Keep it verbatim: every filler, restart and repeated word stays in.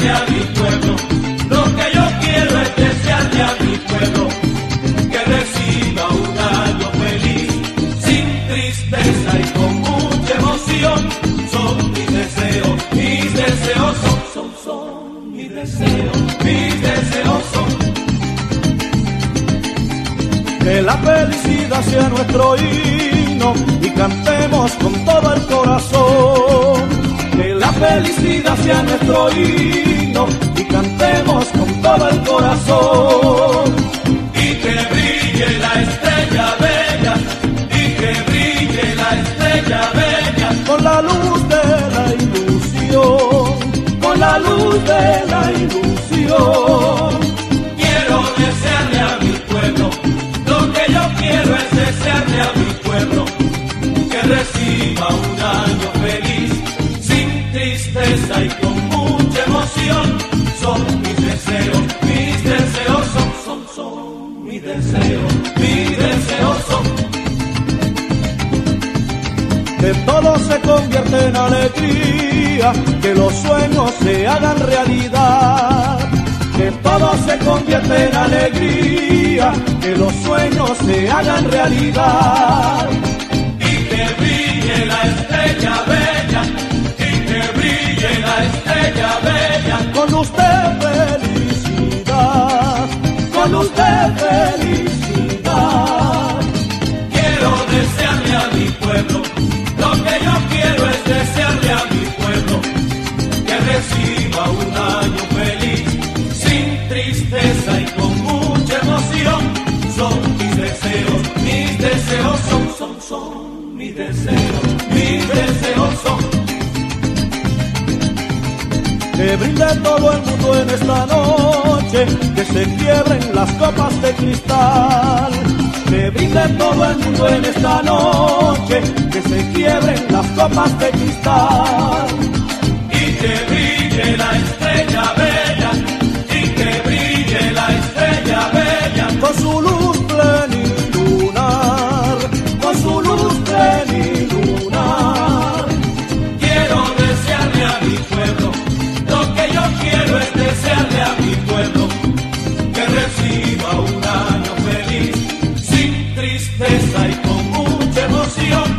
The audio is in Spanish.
desearle a mi pueblo, lo que yo quiero es desearle a mi pueblo que reciba un año feliz, sin tristeza y con mucha emoción. Son mis deseos, mis deseos son, son, son mis deseos, mis deseos son. Que la felicidad sea nuestro himno y cantemos con todo el corazón. Que la felicidad sea nuestro himno y cantemos con todo el corazón. Y que brille la estrella bella, y que brille la estrella bella, con la luz de la ilusión, con la luz de la ilusión. Quiero desearle a mi pueblo, lo que yo quiero es desearle a mi pueblo que reciba un año feliz, sin tristeza y con mucha emoción. Son mis deseos, mis deseos son, son, son mis deseos, mis deseos son. Que todo se convierta en alegría, que los sueños se hagan realidad. Que todo se convierta en alegría, que los sueños se hagan realidad. Y que brille la estrella bella, y que brille la estrella bella, con usted felicidad, con usted felicidad. Quiero desearle a mi pueblo, lo que yo quiero es desearle a mi pueblo que reciba un año feliz, sin tristeza y con mucha emoción. Son mis deseos, mis deseos son, son, son mis deseos, mis deseos son. Que brinde todo el mundo en esta noche, que se quiebren las copas de cristal. Que brinde todo el mundo en esta noche, que se quiebren las copas de cristal. Y que brille la estrella bella, y que brille la estrella bella, con su luz plenilunar, con su luz plenilunar. Quiero desearle a mi pueblo, lo que yo quiero es desearle a mi pueblo que reciba un año feliz, sin tristeza y con mucha emoción.